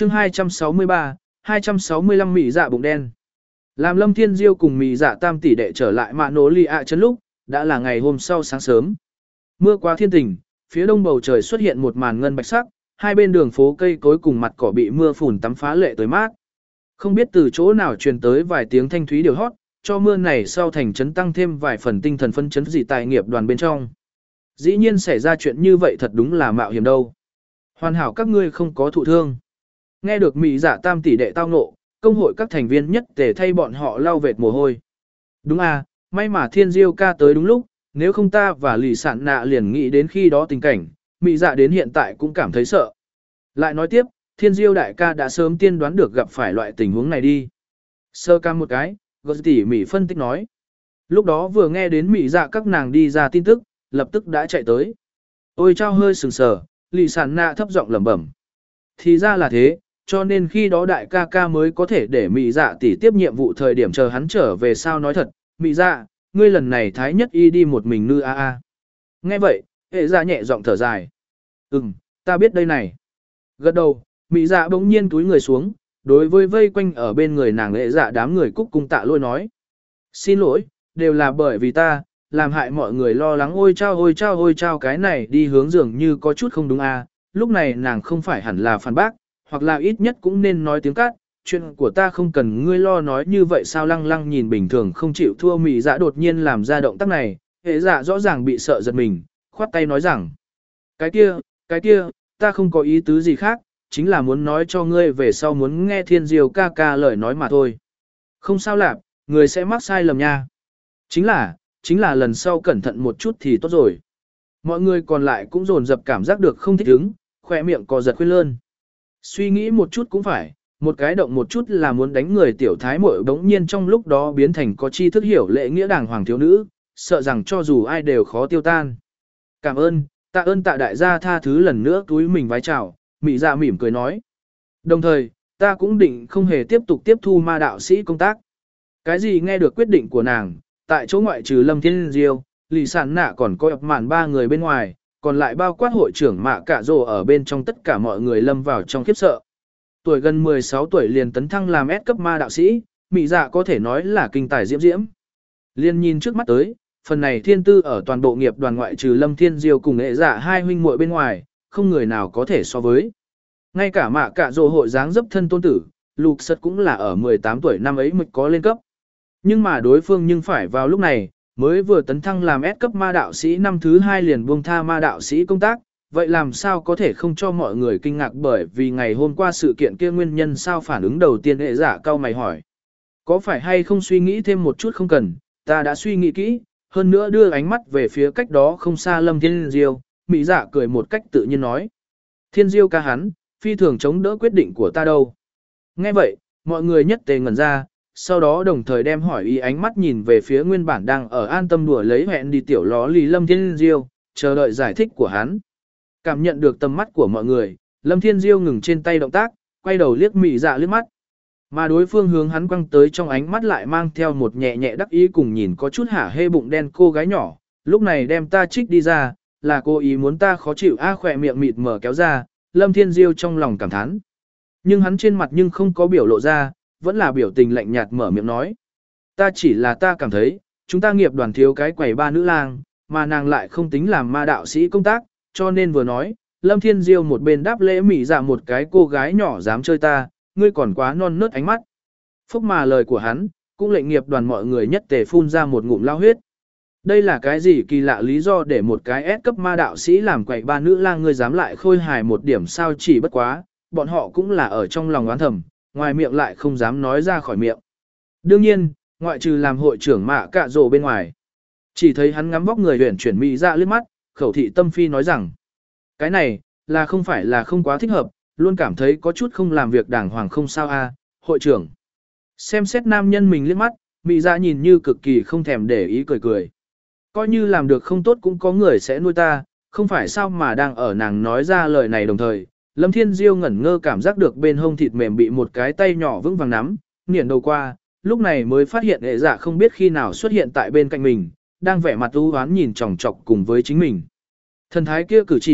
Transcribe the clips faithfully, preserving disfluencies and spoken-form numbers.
chương hai trăm sáu mươi ba, hai trăm sáu mươi lăm mị dạ bụng đen. Làm Lâm Thiên Diêu cùng mị dạ tam tỷ đệ trở lại mạ nổ lì ạ trấn lúc, đã là ngày hôm sau sáng sớm. Mưa quá thiên tình, phía đông bầu trời xuất hiện một màn ngân bạch sắc, hai bên đường phố cây cối cùng mặt cỏ bị mưa phùn tắm phá lệ tới mát. Không biết từ chỗ nào truyền tới vài tiếng thanh thúy điều hót, cho mưa này sau thành trấn tăng thêm vài phần tinh thần phân chấn dị tài nghiệp đoàn bên trong. Dĩ nhiên xảy ra chuyện như vậy thật đúng là mạo hiểm đâu. Hoàn hảo các ngươi không có thụ thương. Nghe được mị dạ tam tỷ đệ tao ngộ, công hội các thành viên nhất tề thay bọn họ lau vệt mồ hôi. Đúng à, may mà Thiên Diêu ca tới đúng lúc, nếu không ta và lì sản nạ liền nghĩ đến khi đó tình cảnh, mị dạ đến hiện tại cũng cảm thấy sợ. Lại nói tiếp, Thiên Diêu đại ca đã sớm tiên đoán được gặp phải loại tình huống này đi. Sơ cam một cái, gật tỉ mỉ phân tích nói. Lúc đó vừa nghe đến mị dạ các nàng đi ra tin tức, lập tức đã chạy tới. Ôi trao hơi sừng sờ, lì sản nạ thấp giọng lẩm bẩm. Thì ra là thế, cho nên khi đó đại ca ca mới có thể để mị dạ tỷ tiếp nhiệm vụ thời điểm chờ hắn trở về sao nói thật. Mị dạ, ngươi lần này thái nhất y đi một mình nư a a. Nghe vậy, hệ dạ nhẹ giọng thở dài. Ừm, ta biết đây này. Gật đầu, mị dạ bỗng nhiên túi người xuống, đối với vây quanh ở bên người nàng hệ dạ đám người cúc cung tạ lôi nói. Xin lỗi, đều là bởi vì ta, làm hại mọi người lo lắng ôi trao ôi trao ôi trao cái này đi hướng dường như có chút không đúng a. Lúc này nàng không phải hẳn là phản bác, hoặc là ít nhất cũng nên nói tiếng cát, chuyện của ta không cần ngươi lo nói như vậy sao lăng lăng nhìn bình thường không chịu thua mị dạ đột nhiên làm ra động tác này, hệ dạ rõ ràng bị sợ giật mình, khoát tay nói rằng, cái kia, cái kia, ta không có ý tứ gì khác, chính là muốn nói cho ngươi về sau muốn nghe Thiên Diêu ca ca lời nói mà thôi. Không sao lạp, người sẽ mắc sai lầm nha. Chính là, chính là lần sau cẩn thận một chút thì tốt rồi. Mọi người còn lại cũng dồn dập cảm giác được không thích ứng, khỏe miệng co giật khuyên lơn. Suy nghĩ một chút cũng phải, một cái động một chút là muốn đánh người tiểu thái muội bỗng nhiên trong lúc đó biến thành có chi thức hiểu lễ nghĩa đàng hoàng thiếu nữ, sợ rằng cho dù ai đều khó tiêu tan. Cảm ơn, tạ ơn tạ đại gia tha thứ lần nữa túi mình vái chào, mị dạ mỉm cười nói. Đồng thời, ta cũng định không hề tiếp tục tiếp thu ma đạo sĩ công tác. Cái gì nghe được quyết định của nàng, tại chỗ ngoại trừ Lâm Thiên Diêu, lì sản nạ còn có ập màn ba người bên ngoài, còn lại bao quát hội trưởng mạ cả rồ ở bên trong tất cả mọi người lâm vào trong khiếp sợ. Tuổi gần mười sáu tuổi liền tấn thăng làm S cấp ma đạo sĩ, mị dạ có thể nói là kinh tài diễm diễm. Liên nhìn trước mắt tới, phần này thiên tư ở toàn bộ nghiệp đoàn ngoại trừ Lâm Thiên Diêu cùng hệ dạ hai huynh muội bên ngoài, không người nào có thể so với. Ngay cả mạ cả rồ hội dáng dấp thân tôn tử, lục sật cũng là ở mười tám tuổi năm ấy mới có lên cấp. Nhưng mà đối phương nhưng phải vào lúc này, mới vừa tấn thăng làm S cấp ma đạo sĩ năm thứ hai liền buông tha ma đạo sĩ công tác, vậy làm sao có thể không cho mọi người kinh ngạc bởi vì ngày hôm qua sự kiện kia nguyên nhân sao phản ứng đầu tiên hệ giả cao mày hỏi. Có phải hay không suy nghĩ thêm một chút không cần, ta đã suy nghĩ kỹ, hơn nữa đưa ánh mắt về phía cách đó không xa Lâm Thiên Diêu, mỹ giả cười một cách tự nhiên nói. Thiên Diêu ca hắn, phi thường chống đỡ quyết định của ta đâu. Nghe vậy, mọi người nhất tề ngẩn ra, sau đó đồng thời đem hỏi ý ánh mắt nhìn về phía nguyên bản đang ở an tâm đùa lấy hẹn đi tiểu ló lì Lâm Thiên Diêu, chờ đợi giải thích của hắn. Cảm nhận được tầm mắt của mọi người, Lâm Thiên Diêu ngừng trên tay động tác, quay đầu liếc mị dạ liếc mắt. Mà đối phương hướng hắn quăng tới trong ánh mắt lại mang theo một nhẹ nhẹ đắc ý cùng nhìn có chút hả hê bụng đen cô gái nhỏ, lúc này đem ta trích đi ra, là cô ý muốn ta khó chịu a khỏe miệng mịt mở kéo ra, Lâm Thiên Diêu trong lòng cảm thán. Nhưng hắn trên mặt nhưng không có biểu lộ ra, vẫn là biểu tình lạnh nhạt mở miệng nói. Ta chỉ là ta cảm thấy, chúng ta nghiệp đoàn thiếu cái quầy ba nữ lang, mà nàng lại không tính làm ma đạo sĩ công tác, cho nên vừa nói, Lâm Thiên Diêu một bên đáp lễ mỉ dạ một cái cô gái nhỏ dám chơi ta, ngươi còn quá non nớt ánh mắt. Phúc mà lời của hắn, cũng lệnh nghiệp đoàn mọi người nhất tề phun ra một ngụm lao huyết. Đây là cái gì kỳ lạ lý do để một cái S cấp ma đạo sĩ làm quậy ba nữ lang ngươi dám lại khôi hài một điểm sao chỉ bất quá, bọn họ cũng là ở trong lòng oán thầm, ngoài miệng lại không dám nói ra khỏi miệng. Đương nhiên, ngoại trừ làm hội trưởng mạ cạ rồ bên ngoài. Chỉ thấy hắn ngắm vóc người huyển chuyển mỹ ra liếc mắt, khẩu thị tâm phi nói rằng, cái này, là không phải là không quá thích hợp, luôn cảm thấy có chút không làm việc đàng hoàng không sao a hội trưởng. Xem xét nam nhân mình liếc mắt, mỹ ra nhìn như cực kỳ không thèm để ý cười cười. Coi như làm được không tốt cũng có người sẽ nuôi ta, không phải sao mà đang ở nàng nói ra lời này đồng thời. Lâm Thiên Diêu ngẩn ngơ cảm giác được bên hông thịt mềm bị một cái tay nhỏ vững vàng nắm, nghiền đầu qua, lúc này mới phát hiện hệ dạ không biết khi nào xuất hiện tại bên cạnh mình, đang vẻ mặt u hoán nhìn chòng chọc cùng với chính mình. Thần thái kia cử chỉ,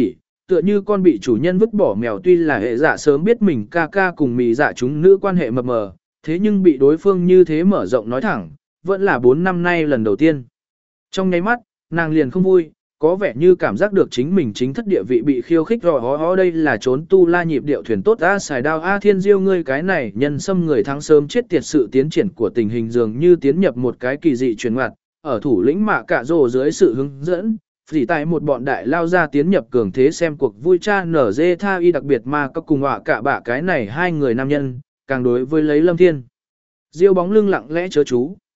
tựa như con bị chủ nhân vứt bỏ mèo. Tuy là hệ dạ sớm biết mình ca ca cùng mị dạ chúng nữ quan hệ mập mờ, thế nhưng bị đối phương như thế mở rộng nói thẳng, vẫn là bốn năm nay lần đầu tiên. Trong nháy mắt, nàng liền không vui, có vẻ như cảm giác được chính mình chính thất địa vị bị khiêu khích rồi. Hó hó, đây là trốn tu la nhịp điệu thuyền tốt a, xài đao a, thiên diêu ngươi cái này nhân xâm người thắng sớm chết tiệt. Sự tiến triển của tình hình dường như tiến nhập một cái kỳ dị chuyển ngoặt, ở thủ lĩnh Mạ Cạ Rồ dưới sự hướng dẫn, chỉ tại một bọn đại lao ra tiến nhập cường thế xem cuộc vui cha nở dê tha y, đặc biệt mà các cùng họa cả bạ cái này hai người nam nhân, càng đối với lấy Lâm Thiên Diêu bóng lưng lặng lẽ chớ chú.